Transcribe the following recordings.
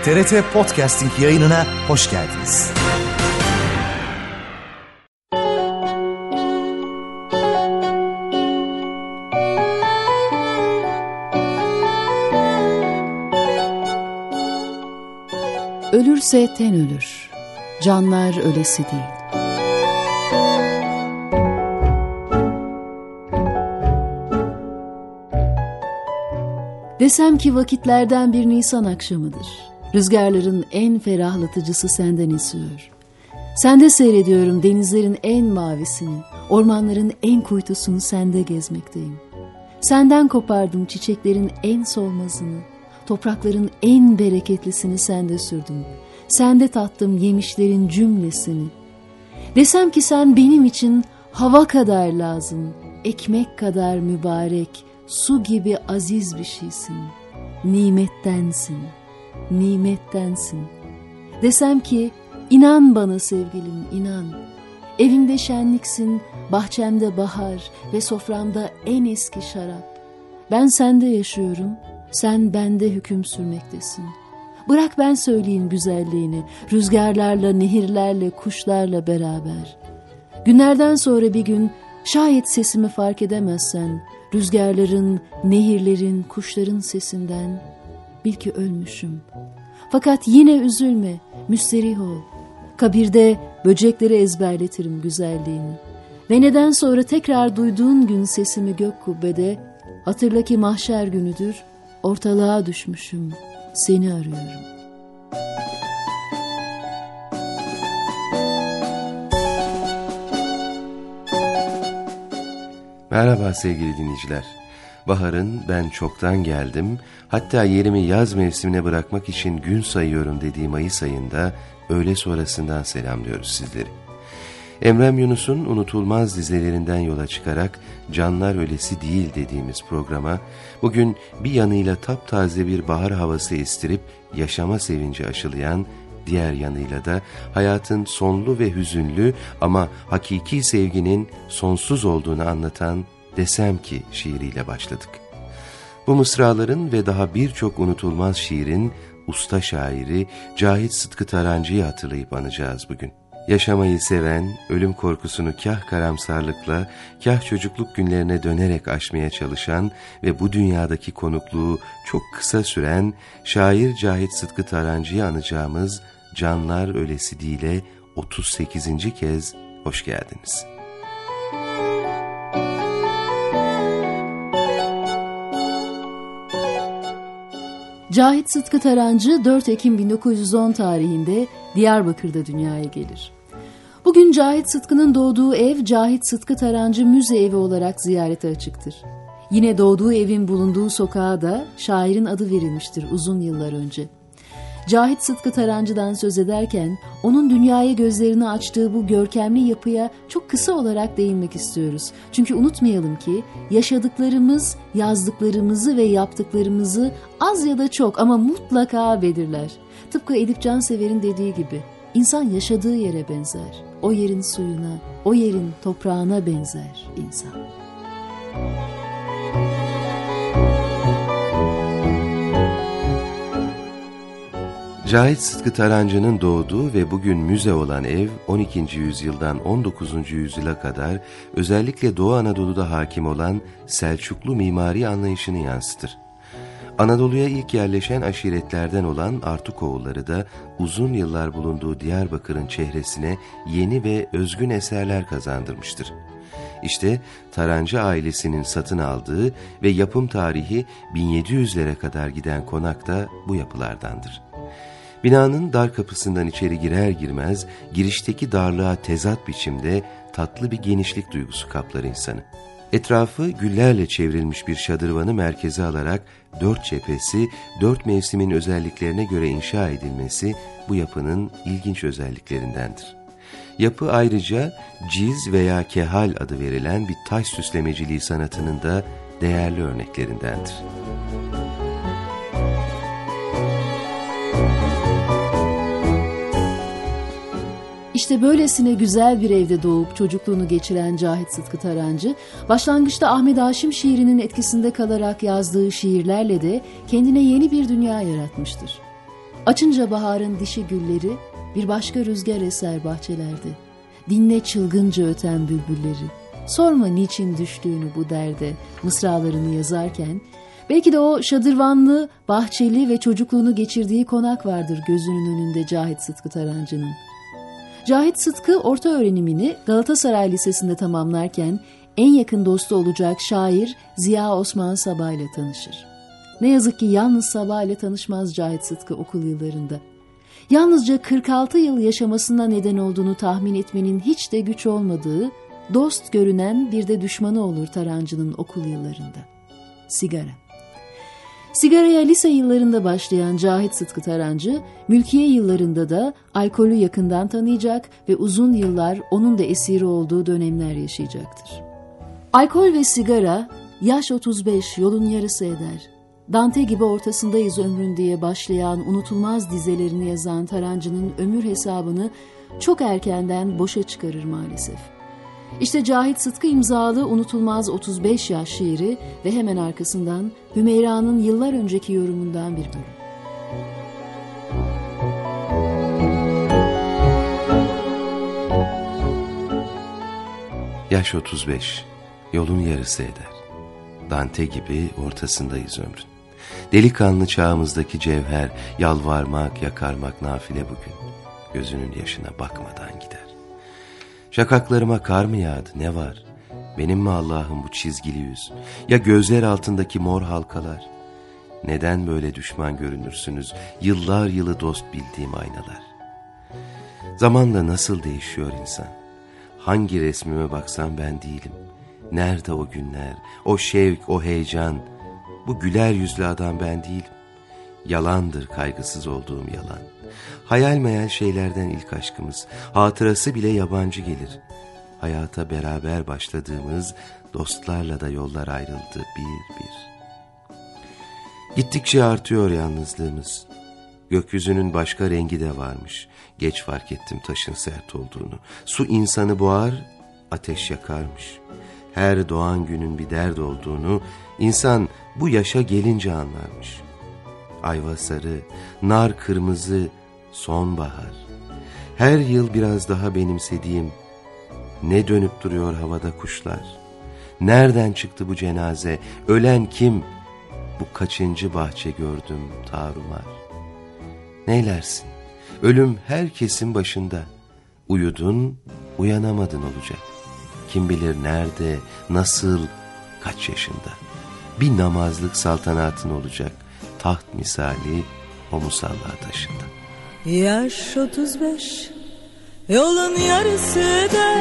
TRT Podcasting yayınına hoş geldiniz. Ölürse ten ölür, canlar ölesi değil. Desem ki vakitlerden bir Nisan akşamıdır. Rüzgarların en ferahlatıcısı senden esiyor. Sende seyrediyorum denizlerin en mavisini, ormanların en kuytusunu sende gezmekteyim. Senden kopardım çiçeklerin en solmazını, toprakların en bereketlisini sende sürdüm. Sende tattım yemişlerin cümlesini. Desem ki sen benim için hava kadar lazım, ekmek kadar mübarek, su gibi aziz bir şeysin. Nimettensin, nimettensin. Desem ki inan bana sevgilim, inan. Evimde şenliksin, bahçemde bahar ve soframda en eski şarap. Ben sende yaşıyorum, sen bende hüküm sürmektesin. Bırak ben söyleyeyim güzelliğini, rüzgarlarla, nehirlerle, kuşlarla beraber. Günlerden sonra bir gün şayet sesimi fark edemezsen, rüzgarların, nehirlerin, kuşların sesinden bil ki ölmüşüm. Fakat yine üzülme, müsterih ol. Kabirde böceklere ezberletirim güzelliğini. Ve neden sonra tekrar duyduğun gün sesimi gök kubbede, hatırla ki mahşer günüdür, ortalığa düşmüşüm, seni arıyorum. Merhaba sevgili dinleyiciler. Baharın ben çoktan geldim, hatta yerimi yaz mevsimine bırakmak için gün sayıyorum dediğim Mayıs ayında öğle sonrasından selamlıyoruz sizleri. Emrem Yunus'un unutulmaz dizelerinden yola çıkarak Canlar Ölesi Değil dediğimiz programa bugün bir yanıyla taptaze bir bahar havası estirip yaşama sevinci aşılayan, diğer yanıyla da hayatın sonlu ve hüzünlü ama hakiki sevginin sonsuz olduğunu anlatan Desem Ki şiiriyle başladık. Bu mısraların ve daha birçok unutulmaz şiirin usta şairi Cahit Sıtkı Tarancı'yı hatırlayıp anacağız bugün. Yaşamayı seven, ölüm korkusunu kah karamsarlıkla, kah çocukluk günlerine dönerek aşmaya çalışan ve bu dünyadaki konukluğu çok kısa süren şair Cahit Sıtkı Tarancı'yı anacağımız Canlar Ölesi Değil'e 38. kez hoş geldiniz. Cahit Sıtkı Tarancı 4 Ekim 1910 tarihinde Diyarbakır'da dünyaya gelir. Bugün Cahit Sıtkı'nın doğduğu ev Cahit Sıtkı Tarancı Müze Evi olarak ziyarete açıktır. Yine doğduğu evin bulunduğu sokağa da şairin adı verilmiştir uzun yıllar önce. Cahit Sıtkı Tarancı'dan söz ederken onun dünyaya gözlerini açtığı bu görkemli yapıya çok kısa olarak değinmek istiyoruz. Çünkü unutmayalım ki yaşadıklarımız, yazdıklarımızı ve yaptıklarımızı az ya da çok ama mutlaka belirler. Tıpkı Edip Cansever'in dediği gibi insan yaşadığı yere benzer. O yerin suyuna, o yerin toprağına benzer insan. Cahit Sıtkı Tarancı'nın doğduğu ve bugün müze olan ev 12. yüzyıldan 19. yüzyıla kadar özellikle Doğu Anadolu'da hakim olan Selçuklu mimari anlayışını yansıtır. Anadolu'ya ilk yerleşen aşiretlerden olan Artukoğulları da uzun yıllar bulunduğu Diyarbakır'ın çehresine yeni ve özgün eserler kazandırmıştır. İşte Tarancı ailesinin satın aldığı ve yapım tarihi 1700'lere kadar giden konak da bu yapılardandır. Binanın dar kapısından içeri girer girmez girişteki darlığa tezat biçimde tatlı bir genişlik duygusu kaplar insanı. Etrafı güllerle çevrilmiş bir şadırvanı merkeze alarak 4 cephesi 4 mevsimin özelliklerine göre inşa edilmesi bu yapının ilginç özelliklerindendir. Yapı ayrıca ciz veya kehal adı verilen bir taş süslemeciliği sanatının da değerli örneklerindendir. İşte böylesine güzel bir evde doğup çocukluğunu geçiren Cahit Sıtkı Tarancı, başlangıçta Ahmet Haşim şiirinin etkisinde kalarak yazdığı şiirlerle de kendine yeni bir dünya yaratmıştır. Açınca baharın dişi gülleri, bir başka rüzgar eser bahçelerde. Dinle çılgınca öten bülbülleri. Sorma niçin düştüğünü bu derde mısralarını yazarken, belki de o şadırvanlı, bahçeli ve çocukluğunu geçirdiği konak vardır gözünün önünde Cahit Sıtkı Tarancı'nın. Cahit Sıtkı orta öğrenimini Galatasaray Lisesi'nde tamamlarken en yakın dostu olacak şair Ziya Osman Sabah ile tanışır. Ne yazık ki yalnız Sabah ile tanışmaz Cahit Sıtkı okul yıllarında. Yalnızca 46 yıl yaşamasına neden olduğunu tahmin etmenin hiç de güç olmadığı, dost görünen bir de düşmanı olur Tarancı'nın okul yıllarında. Sigara. Sigaraya lise yıllarında başlayan Cahit Sıtkı Tarancı, mülkiye yıllarında da alkolü yakından tanıyacak ve uzun yıllar onun da esiri olduğu dönemler yaşayacaktır. Alkol ve sigara, yaş 35, yolun yarısı eder. Dante gibi ortasındayız ömrün diye başlayan unutulmaz dizelerini yazan Tarancı'nın ömür hesabını çok erkenden boşa çıkarır maalesef. İşte Cahit Sıtkı imzalı unutulmaz 35 yaş şiiri ve hemen arkasından Hümeyra'nın yıllar önceki yorumundan bir bölüm. Yaş 35, yolun yarısı eder. Dante gibi ortasındayız ömrün. Delikanlı çağımızdaki cevher, yalvarmak, yakarmak nafile bugün. Gözünün yaşına bakmadan gider. Şakaklarıma kar mı yağdı, ne var? Benim mi Allah'ım bu çizgili yüz? Ya gözler altındaki mor halkalar? Neden böyle düşman görünürsünüz, yıllar yılı dost bildiğim aynalar? Zamanla nasıl değişiyor insan? Hangi resmime baksam ben değilim. Nerede o günler, o şevk, o heyecan? Bu güler yüzlü adam ben değilim. Yalandır kaygısız olduğum yalan. Hayal meyal şeylerden ilk aşkımız, hatırası bile yabancı gelir. Hayata beraber başladığımız dostlarla da yollar ayrıldı bir bir. Gittikçe artıyor yalnızlığımız. Gökyüzünün başka rengi de varmış. Geç fark ettim taşın sert olduğunu. Su insanı boğar, ateş yakarmış. Her doğan günün bir dert olduğunu insan bu yaşa gelince anlarmış. Ayva sarı, nar kırmızı, sonbahar. Her yıl biraz daha benimsediğim, ne dönüp duruyor havada kuşlar. Nereden çıktı bu cenaze, ölen kim? Bu kaçıncı bahçe gördüm tarumar. Neylersin, ölüm herkesin başında. Uyudun, uyanamadın olacak. Kim bilir nerede, nasıl, kaç yaşında. Bir namazlık saltanatın olacak. Taht misali o musalla taşında. Yaş 35, yolun yarısı da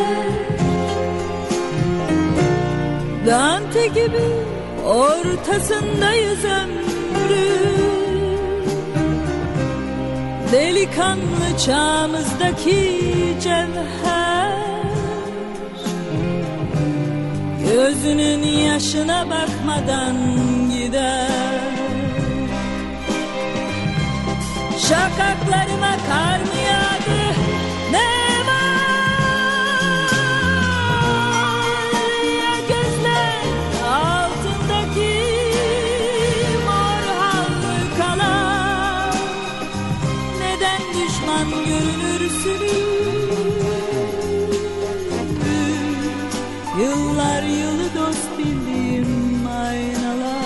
Dante gibi ortasındayız ömrün. Delikanlı çağımızdaki cevher, gözünün yaşına bakmadan gider. Şakaklarıma kar mı yağdı, ne var? Ya gözler altındaki mor halkalar? Neden düşman görünürsünüz? Yıllar yılı dost bildiğim aynalar.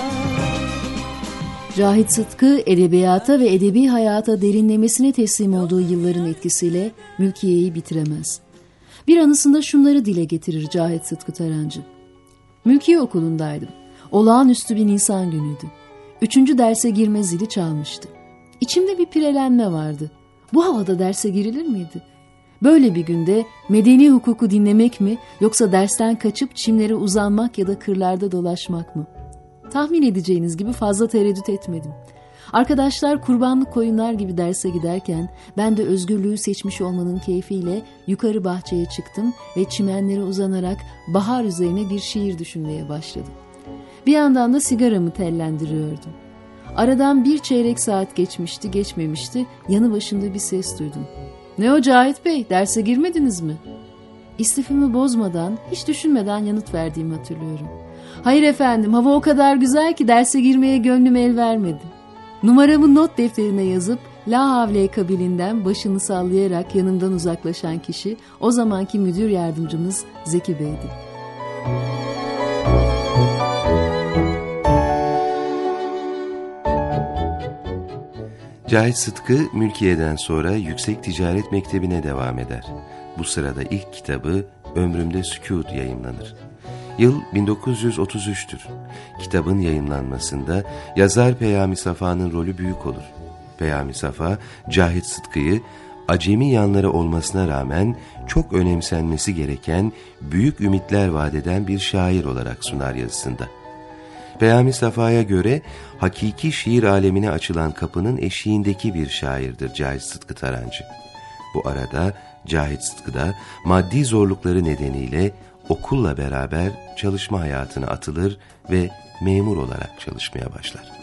Cahit Sıtkı edebiyata ve edebi hayata derinlemesine teslim olduğu yılların etkisiyle mülkiyeyi bitiremez. Bir anısında şunları dile getirir Cahit Sıtkı Tarancı. Mülkiye okulundaydım. Olağanüstü bir Nisan günüydü. 3. derse girme zili çalmıştı. İçimde bir pirelenme vardı. Bu havada derse girilir miydi? Böyle bir günde medeni hukuku dinlemek mi, yoksa dersten kaçıp çimlere uzanmak ya da kırlarda dolaşmak mı? Tahmin edeceğiniz gibi fazla tereddüt etmedim. Arkadaşlar kurbanlık koyunlar gibi derse giderken ben de özgürlüğü seçmiş olmanın keyfiyle yukarı bahçeye çıktım ve çimenlere uzanarak bahar üzerine bir şiir düşünmeye başladım. Bir yandan da sigaramı tellendiriyordum. Aradan bir çeyrek saat geçmişti geçmemişti, yanı başında bir ses duydum. "Ne o Cahit Bey, derse girmediniz mi?" İstifimi bozmadan, hiç düşünmeden yanıt verdiğimi hatırlıyorum. "Hayır efendim, hava o kadar güzel ki derse girmeye gönlüm el vermedi." Numaramı not defterine yazıp La Havle kabilinden başını sallayarak yanımdan uzaklaşan kişi o zamanki müdür yardımcımız Zeki Bey'di. Cahit Sıtkı, Mülkiye'den sonra Yüksek Ticaret Mektebi'ne devam eder. Bu sırada ilk kitabı Ömrümde Sükût yayımlanır. Yıl 1933'tür. Kitabın yayımlanmasında yazar Peyami Safa'nın rolü büyük olur. Peyami Safa, Cahit Sıtkı'yı acemi yanları olmasına rağmen çok önemsenmesi gereken, büyük ümitler vadeden bir şair olarak sunar yazısında. Peyami Safa'ya göre hakiki şiir alemine açılan kapının eşiğindeki bir şairdir Cahit Sıtkı Tarancı. Bu arada Cahit Sıtkı da maddi zorlukları nedeniyle okulla beraber çalışma hayatına atılır ve memur olarak çalışmaya başlar.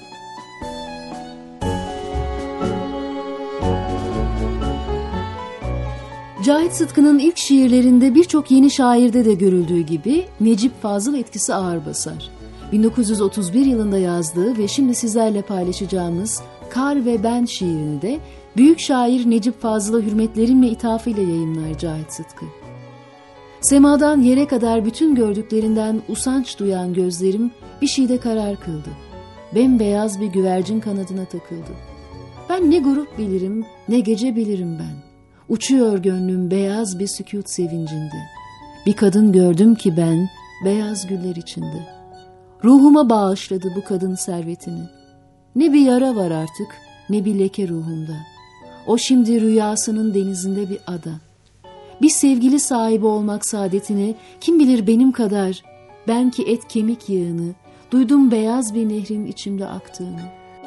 Cahit Sıtkı'nın ilk şiirlerinde birçok yeni şairde de görüldüğü gibi Necip Fazıl etkisi ağır basar. 1931 yılında yazdığı ve şimdi sizlerle paylaşacağımız Kar ve Ben şiirini de büyük şair Necip Fazıl'a hürmetlerin ve ithafıyla yayımlar Cahit Sıtkı. Semadan yere kadar bütün gördüklerinden usanç duyan gözlerim bir şeyde karar kıldı. Bembeyaz bir güvercin kanadına takıldı. Ben ne grup bilirim, ne gece bilirim ben. Uçuyor gönlüm beyaz bir sükût sevincinde. Bir kadın gördüm ki ben, beyaz güller içinde. Ruhuma bağışladı bu kadın servetini. Ne bir yara var artık, ne bir leke ruhumda. O şimdi rüyasının denizinde bir ada. Bir sevgili sahibi olmak saadetini kim bilir benim kadar, ben ki et kemik yığını, duydum beyaz bir nehrin içimde aktığını.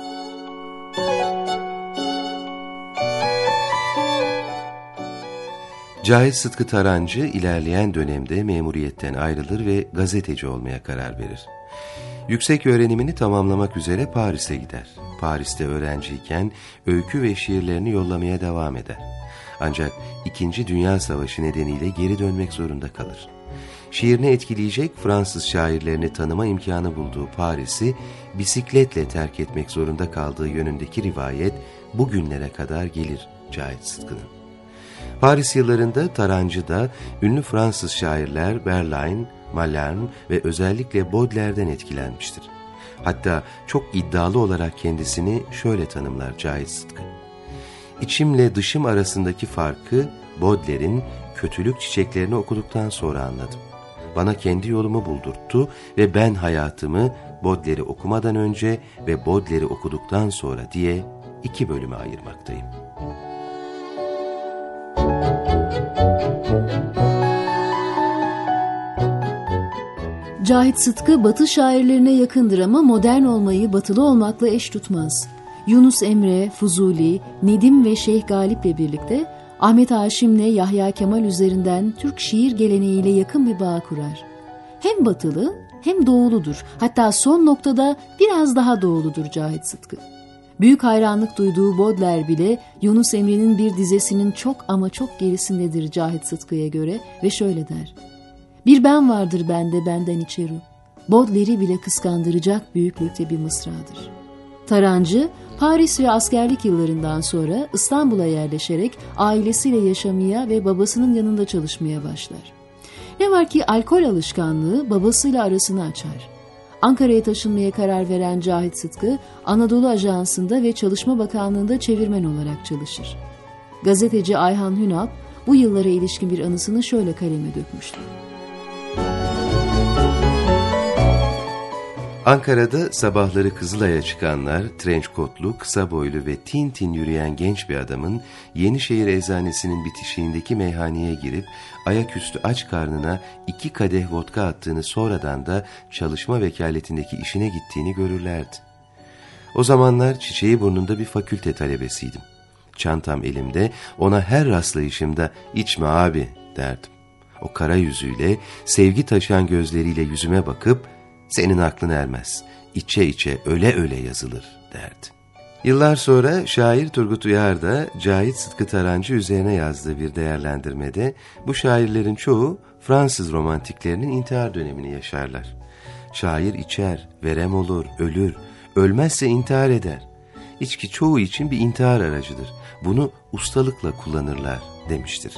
Cahit Sıtkı Tarancı ilerleyen dönemde memuriyetten ayrılır ve gazeteci olmaya karar verir. Yüksek öğrenimini tamamlamak üzere Paris'e gider. Paris'te öğrenciyken öykü ve şiirlerini yollamaya devam eder. Ancak 2. Dünya Savaşı nedeniyle geri dönmek zorunda kalır. Şiirini etkileyecek Fransız şairlerini tanıma imkanı bulduğu Paris'i bisikletle terk etmek zorunda kaldığı yönündeki rivayet bugünlere kadar gelir Cahit Sıtkı'nın. Paris yıllarında Tarancı da ünlü Fransız şairler Verlaine, Mallarmé ve özellikle Baudelaire'den etkilenmiştir. Hatta çok iddialı olarak kendisini şöyle tanımlar Cahit Sıtkı. İçimle dışım arasındaki farkı Baudelaire'in Kötülük Çiçeklerini okuduktan sonra anladım. Bana kendi yolumu buldurttu ve ben hayatımı Baudelaire'i okumadan önce ve Baudelaire'i okuduktan sonra diye 2 bölüme ayırmaktayım. Cahit Sıtkı Batı şairlerine yakındır ama modern olmayı batılı olmakla eş tutmaz. Yunus Emre, Fuzuli, Nedim ve Şeyh Galip'le birlikte Ahmet Haşim'le Yahya Kemal üzerinden Türk şiir geleneğiyle yakın bir bağ kurar. Hem batılı hem doğuludur. Hatta son noktada biraz daha doğuludur Cahit Sıtkı. Büyük hayranlık duyduğu Baudelaire bile Yunus Emre'nin bir dizesinin çok ama çok gerisindedir Cahit Sıtkı'ya göre ve şöyle der. Bir ben vardır bende benden içeri. Baudelaire'i bile kıskandıracak büyüklükte bir mısradır. Tarancı, Paris ve askerlik yıllarından sonra İstanbul'a yerleşerek ailesiyle yaşamaya ve babasının yanında çalışmaya başlar. Ne var ki alkol alışkanlığı babasıyla arasını açar. Ankara'ya taşınmaya karar veren Cahit Sıtkı, Anadolu Ajansı'nda ve Çalışma Bakanlığı'nda çevirmen olarak çalışır. Gazeteci Ayhan Hünalp bu yıllara ilişkin bir anısını şöyle kaleme dökmüştür. Ankara'da sabahları Kızılay'a çıkanlar, trenç kotlu, kısa boylu ve tin tin yürüyen genç bir adamın Yenişehir Eczanesinin bitişiğindeki meyhaneye girip ayaküstü aç karnına 2 kadeh vodka attığını, sonradan da çalışma vekaletindeki işine gittiğini görürlerdi. O zamanlar Çiçeğiburnunda bir fakülte talebesiydim. Çantam elimde, ona her rastlayışımda "İçme abi" derdim. O kara yüzüyle, sevgi taşıyan gözleriyle yüzüme bakıp "Senin aklın ermez, içe içe öle öle yazılır" derdi. Yıllar sonra şair Turgut Uyar da Cahit Sıtkı Tarancı üzerine yazdığı bir değerlendirmede bu şairlerin çoğu Fransız romantiklerinin intihar dönemini yaşarlar. Şair içer, verem olur, ölür, ölmezse intihar eder. İçki çoğu için bir intihar aracıdır. Bunu ustalıkla kullanırlar demiştir.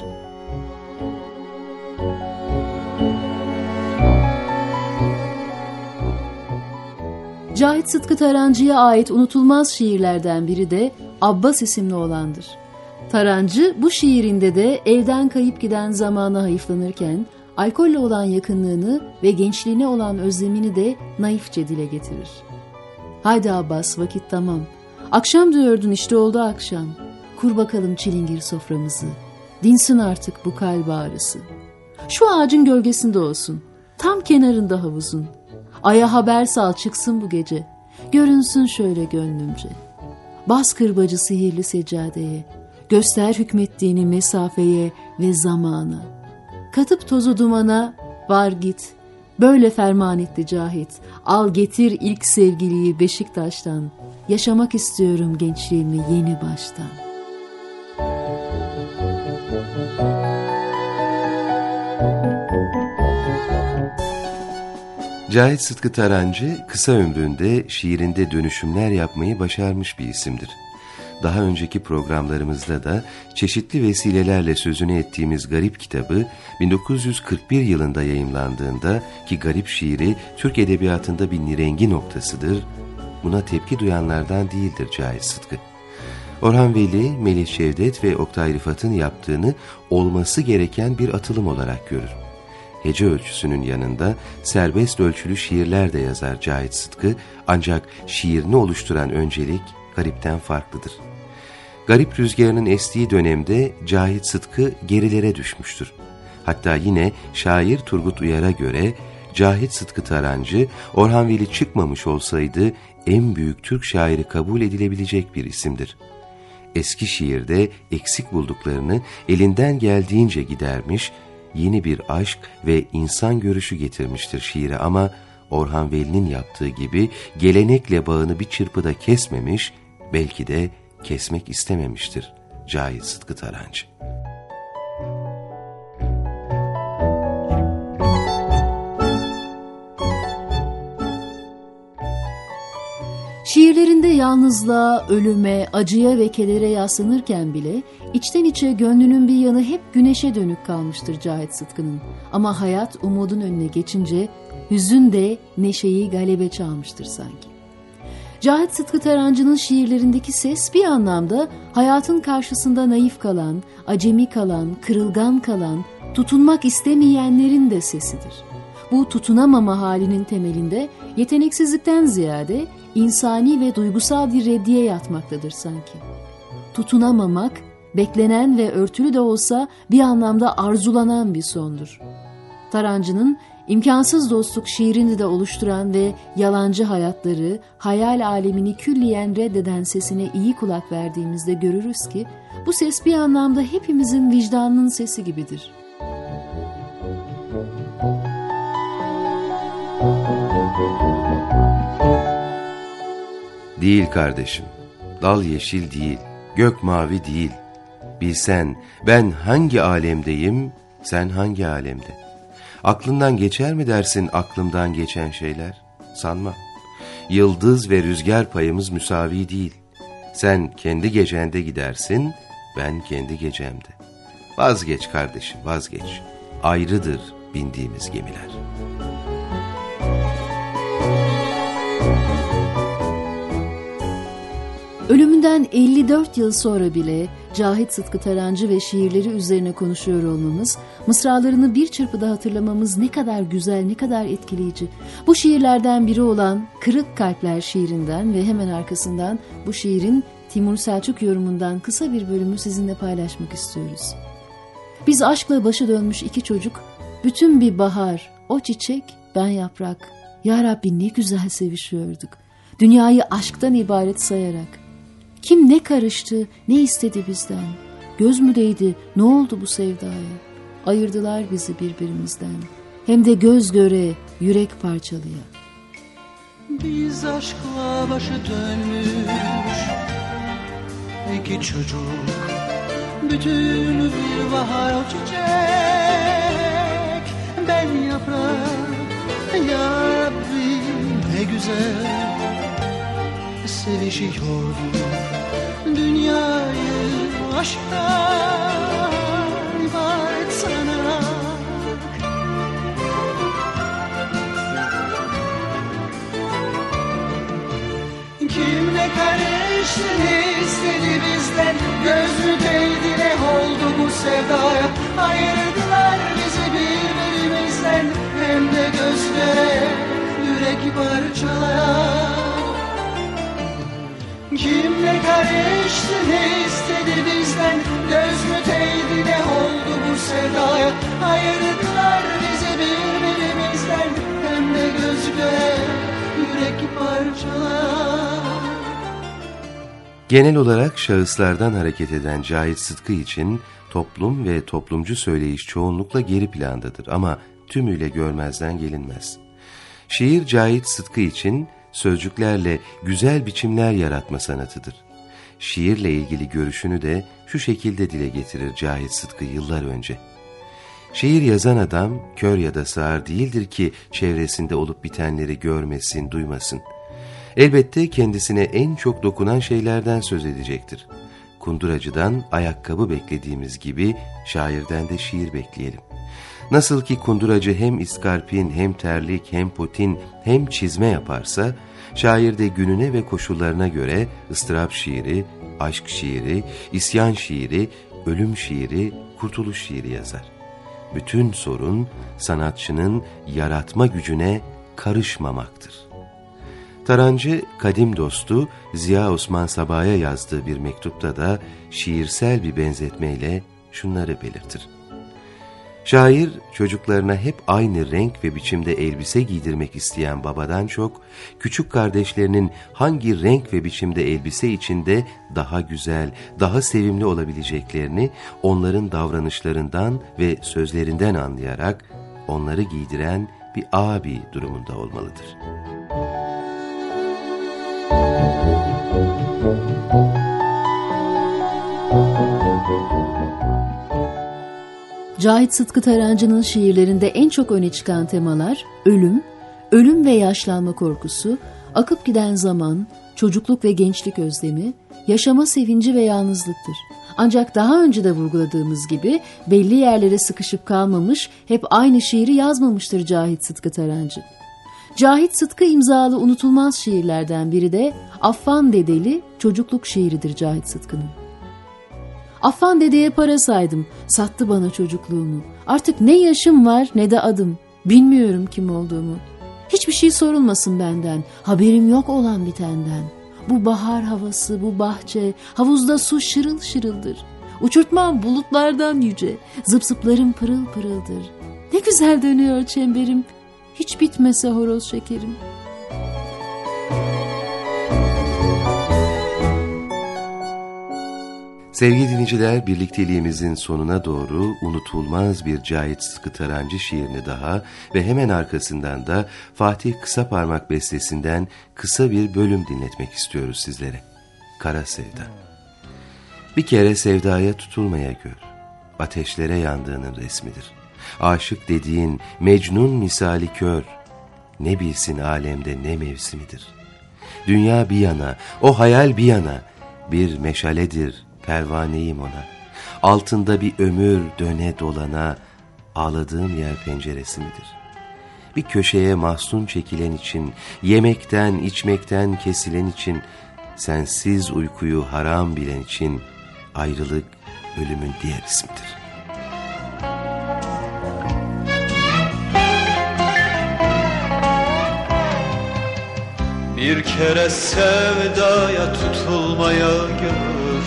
Cahit Sıtkı Tarancı'ya ait unutulmaz şiirlerden biri de Abbas isimli olandır. Tarancı bu şiirinde de evden kayıp giden zamana hayıflanırken alkolle olan yakınlığını ve gençliğine olan özlemini de naifçe dile getirir. Haydi Abbas, vakit tamam. Akşam diyordun, işte oldu akşam. Kur bakalım çilingir soframızı. Dinsin artık bu kalp ağrısı. Şu ağacın gölgesinde olsun. Tam kenarında havuzun. Aya haber sal çıksın bu gece. Görünsün şöyle gönlümce. Bas kırbacı sihirli seccadeye. Göster hükmettiğini mesafeye ve zamana. Katıp tozu dumana, var git. Böyle ferman etti Cahit. Al getir ilk sevgiliyi Beşiktaş'tan. Yaşamak istiyorum gençliğimi yeni baştan. Cahit Sıtkı Tarancı kısa ömründe şiirinde dönüşümler yapmayı başarmış bir isimdir. Daha önceki programlarımızda da çeşitli vesilelerle sözünü ettiğimiz Garip kitabı 1941 yılında yayımlandığında, ki Garip şiiri Türk edebiyatında bir nirengi noktasıdır, buna tepki duyanlardan değildir Cahit Sıtkı. Orhan Veli, Melih Cevdet ve Oktay Rıfat'ın yaptığını olması gereken bir atılım olarak görür. Hece ölçüsünün yanında serbest ölçülü şiirler de yazar Cahit Sıtkı, ancak şiirini oluşturan öncelik Garip'ten farklıdır. Garip rüzgarının estiği dönemde Cahit Sıtkı gerilere düşmüştür. Hatta yine şair Turgut Uyar'a göre Cahit Sıtkı Tarancı, Orhan Veli çıkmamış olsaydı en büyük Türk şairi kabul edilebilecek bir isimdir. Eski şiirde eksik bulduklarını elinden geldiğince gidermiş, yeni bir aşk ve insan görüşü getirmiştir şiire, ama Orhan Veli'nin yaptığı gibi gelenekle bağını bir çırpıda kesmemiş, belki de kesmek istememiştir Cahit Sıtkı Tarancı. Şiirlerinde yalnızlığa, ölüme, acıya ve kedere yaslanırken bile içten içe gönlünün bir yanı hep güneşe dönük kalmıştır Cahit Sıtkı'nın. Ama hayat umudun önüne geçince hüzün de neşeyi galebe çalmıştır sanki. Cahit Sıtkı Tarancı'nın şiirlerindeki ses bir anlamda hayatın karşısında naif kalan, acemi kalan, kırılgan kalan, tutunmak istemeyenlerin de sesidir. Bu tutunamama halinin temelinde yeteneksizlikten ziyade insani ve duygusal bir reddiye yatmaktadır sanki. Tutunamamak, beklenen ve örtülü de olsa bir anlamda arzulanan bir sondur. Tarancı'nın imkansız dostluk şiirini de oluşturan ve yalancı hayatları, hayal alemini külliyen reddeden sesine iyi kulak verdiğimizde görürüz ki, bu ses bir anlamda hepimizin vicdanının sesi gibidir. Değil kardeşim, dal yeşil değil, gök mavi değil. Bilsen ben hangi alemdeyim, sen hangi alemde? Aklından geçer mi dersin aklımdan geçen şeyler? Sanma. Yıldız ve rüzgar payımız müsavi değil. Sen kendi gecende gidersin, ben kendi gecemde. Vazgeç kardeşim, vazgeç. Ayrıdır bindiğimiz gemiler. Ölümünden 54 yıl sonra bile Cahit Sıtkı Tarancı ve şiirleri üzerine konuşuyor olmamız, mısralarını bir çırpıda hatırlamamız ne kadar güzel, ne kadar etkileyici. Bu şiirlerden biri olan Kırık Kalpler şiirinden ve hemen arkasından bu şiirin Timur Selçuk yorumundan kısa bir bölümü sizinle paylaşmak istiyoruz. Biz aşkla başı dönmüş iki çocuk, bütün bir bahar, o çiçek, ben yaprak. Ya Rabbi ne güzel sevişiyorduk. Dünyayı aşktan ibaret sayarak. Kim ne karıştı, ne istedi bizden? Göz mü değdi, ne oldu bu sevdaya? Ayırdılar bizi birbirimizden. Hem de göz göre, yürek parçalıya. Biz aşkla başı dönmüş iki çocuk, bütün bir bahar o çiçek, ben yaprak. Ya Rabbi ne güzel sevişiyorduk. aşktan ibaret sanarak. Kim ne karıştı ne istedi bizden, göz mü değdi ne oldu bu sevdaya. Ayırdılar bizi birbirimizden, hem de göz göre yürek parçalayan. Kim ne karıştı ne istedi bizden, göz mü değdi ne oldu bu sevdaya. Ayırdılar bizi birbirimizden, hem de göz göre yürek parçalayan. Genel olarak şahıslardan hareket eden Cahit Sıtkı için toplum ve toplumcu söyleyiş çoğunlukla geri plandadır ama tümüyle görmezden gelinmez. Şiir Cahit Sıtkı için sözcüklerle güzel biçimler yaratma sanatıdır. Şiirle ilgili görüşünü de şu şekilde dile getirir Cahit Sıtkı yıllar önce. Şiir yazan adam kör ya da sağır değildir ki çevresinde olup bitenleri görmesin, duymasın. Elbette kendisine en çok dokunan şeylerden söz edecektir. Kunduracıdan ayakkabı beklediğimiz gibi şairden de şiir bekleyelim. Nasıl ki kunduracı hem iskarpin, hem terlik, hem potin, hem çizme yaparsa, şair de gününe ve koşullarına göre ıstırap şiiri, aşk şiiri, isyan şiiri, ölüm şiiri, kurtuluş şiiri yazar. Bütün sorun sanatçının yaratma gücüne karışmamaktır. Tarancı kadim dostu Ziya Osman Sabah'a yazdığı bir mektupta da şiirsel bir benzetmeyle şunları belirtir. Şair çocuklarına hep aynı renk ve biçimde elbise giydirmek isteyen babadan çok, küçük kardeşlerinin hangi renk ve biçimde elbise içinde daha güzel, daha sevimli olabileceklerini onların davranışlarından ve sözlerinden anlayarak onları giydiren bir abi durumunda olmalıdır. Cahit Sıtkı Tarancı'nın şiirlerinde en çok öne çıkan temalar ölüm ve yaşlanma korkusu, akıp giden zaman, çocukluk ve gençlik özlemi, yaşama sevinci ve yalnızlıktır. Ancak daha önce de vurguladığımız gibi belli yerlere sıkışıp kalmamış, hep aynı şiiri yazmamıştır Cahit Sıtkı Tarancı. Cahit Sıtkı imzalı unutulmaz şiirlerden biri de Affan Dedeli çocukluk şiiridir Cahit Sıtkı'nın. Affan dedeye para saydım, sattı bana çocukluğumu. Artık ne yaşım var ne de adım, bilmiyorum kim olduğumu. Hiçbir şey sorulmasın benden, haberim yok olan bitenden. Bu bahar havası, bu bahçe, havuzda su şırıl şırıldır. Uçurtmam bulutlardan yüce, zıp zıplarım pırıl pırıldır. Ne güzel dönüyor çemberim, hiç bitmese horoz şekerim. Sevgili dinleyiciler, birlikteliğimizin sonuna doğru unutulmaz bir Cahit Sıtkı Tarancı şiirini daha ve hemen arkasından da Fatih Kısaparmak bestesinden kısa bir bölüm dinletmek istiyoruz sizlere. Kara Sevda. Bir kere sevdaya tutulmaya gör, ateşlere yandığının resmidir. Aşık dediğin Mecnun misali kör, ne bilsin alemde ne mevsimidir. Dünya bir yana, o hayal bir yana, bir meşaledir, pervaneyim ona. Altında bir ömür döne dolana, ağladığım yer penceresi midir? Bir köşeye mahzun çekilen için, yemekten içmekten kesilen için, sensiz uykuyu haram bilen için, ayrılık ölümün diğer ismidir. Bir kere sevdaya tutulmaya gör,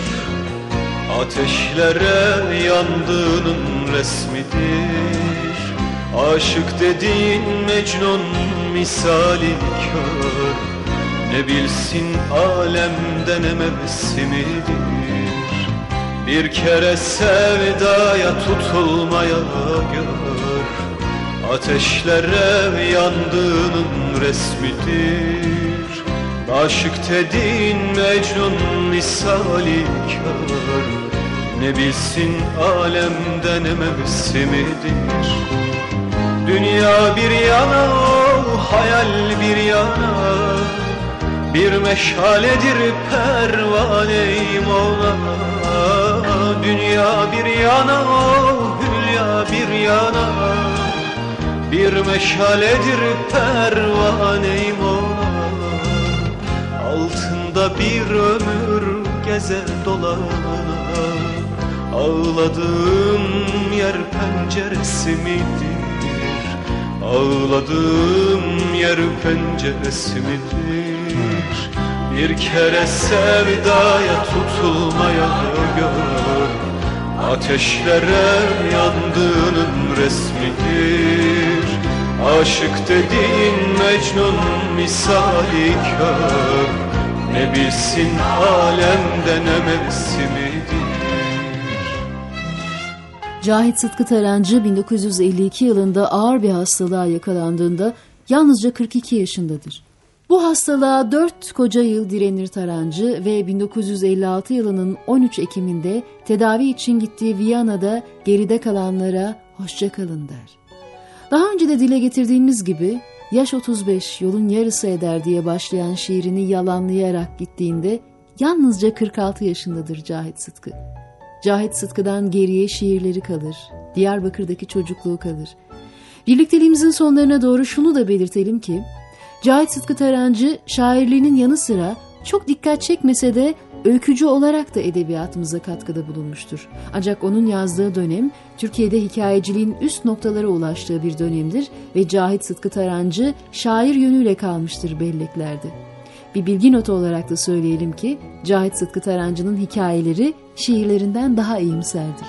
ateşlere yandığının resmidir. Aşık dediğin Mecnun misali kör, ne bilsin alemde ne mevsimidir. Bir kere sevdaya tutulmaya gör, ateşlere yandığının resmidir. Aşık dediğin Mecnun misali kör, ne bilsin alemde ne mevsimidir. Dünya bir yana, hayal bir yana, bir meşaledir pervaneyim ona. dünya bir yana, hülya bir yana. Bir meşaledir pervane-i mola, altında bir ömür gezer dolana. Ağladığım yer penceresi midir? Ağladığım yer penceresi midir? Bir kere sevdaya tutulmaya gör, ateşlere yandığının resmidir. Aşık dediğin Mecnun misali kör, ne bilsin alemde ne mevsimidir. Cahit Sıtkı Tarancı 1952 yılında ağır bir hastalığa yakalandığında yalnızca 42 yaşındadır. Bu hastalığa 4 koca yıl direnir Tarancı ve 1956 yılının 13 Ekim'inde tedavi için gittiği Viyana'da geride kalanlara hoşça kalın der. Daha önce de dile getirdiğimiz gibi yaş 35 yolun yarısı eder diye başlayan şiirini yalanlayarak gittiğinde yalnızca 46 yaşındadır Cahit Sıtkı. Cahit Sıtkı'dan geriye şiirleri kalır, Diyarbakır'daki çocukluğu kalır. Birlikteliğimizin sonlarına doğru şunu da belirtelim ki, Cahit Sıtkı Tarancı şairliğinin yanı sıra çok dikkat çekmese de öykücü olarak da edebiyatımıza katkıda bulunmuştur. Ancak onun yazdığı dönem Türkiye'de hikayeciliğin üst noktalara ulaştığı bir dönemdir ve Cahit Sıtkı Tarancı şair yönüyle kalmıştır belleklerde. Bir bilgi notu olarak da söyleyelim ki Cahit Sıtkı Tarancı'nın hikayeleri şiirlerinden daha iyimserdir.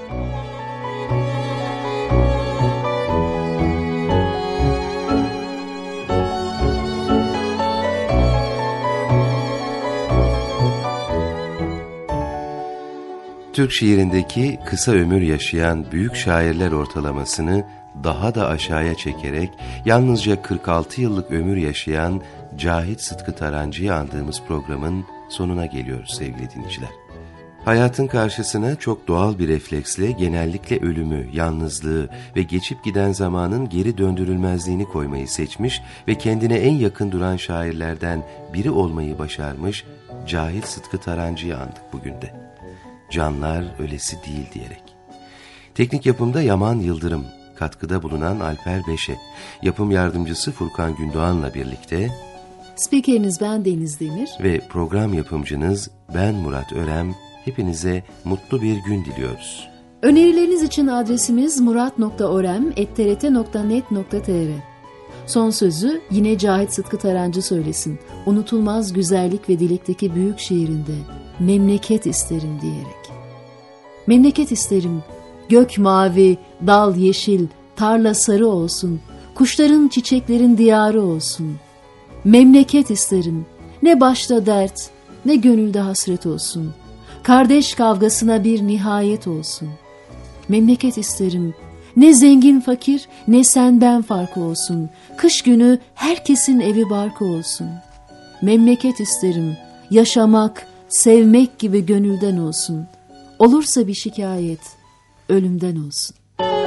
Türk şiirindeki kısa ömür yaşayan büyük şairler ortalamasını daha da aşağıya çekerek yalnızca 46 yıllık ömür yaşayan Cahit Sıtkı Tarancı'yı andığımız programın sonuna geliyoruz sevgili dinleyiciler. Hayatın karşısına çok doğal bir refleksle genellikle ölümü, yalnızlığı ve geçip giden zamanın geri döndürülmezliğini koymayı seçmiş ve kendine en yakın duran şairlerden biri olmayı başarmış Cahit Sıtkı Tarancı'yı andık bugün de. Canlar ölesi değil diyerek. Teknik yapımda Yaman Yıldırım, katkıda bulunan Alper Beşe, yapım yardımcısı Furkan Gündoğan'la birlikte spikeriniz ben Deniz Demir ve program yapımcınız ben Murat Örem, hepinize mutlu bir gün diliyoruz. Önerileriniz için adresimiz murat.orem@trt.net.tr. Son sözü yine Cahit Sıtkı Tarancı söylesin. Unutulmaz güzellik ve dilekteki büyük şiirinde memleket isterim diyerek. Memleket isterim, gök mavi, dal yeşil, tarla sarı olsun, kuşların çiçeklerin diyarı olsun. Memleket isterim, ne başta dert, ne gönülde hasret olsun. Kardeş kavgasına bir nihayet olsun. Memleket isterim, ne zengin fakir, ne senden farkı olsun. Kış günü herkesin evi barkı olsun. Memleket isterim, yaşamak, sevmek gibi gönülden olsun. Olursa bir şikayet, ölümden olsun.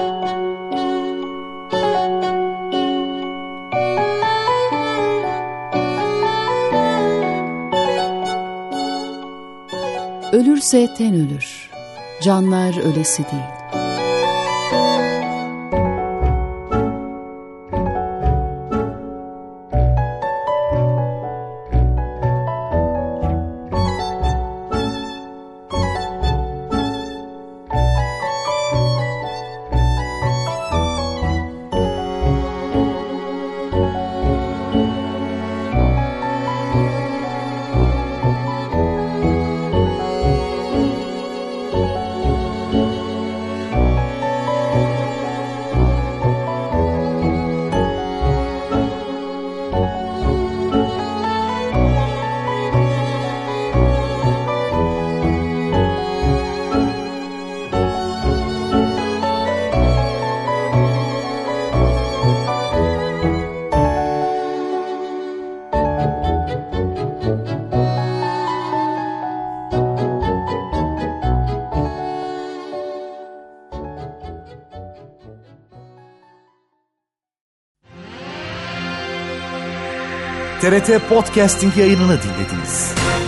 Ölürse ten ölür, canlar ölesi değil. TRT Podcasting yayınını dinlediniz.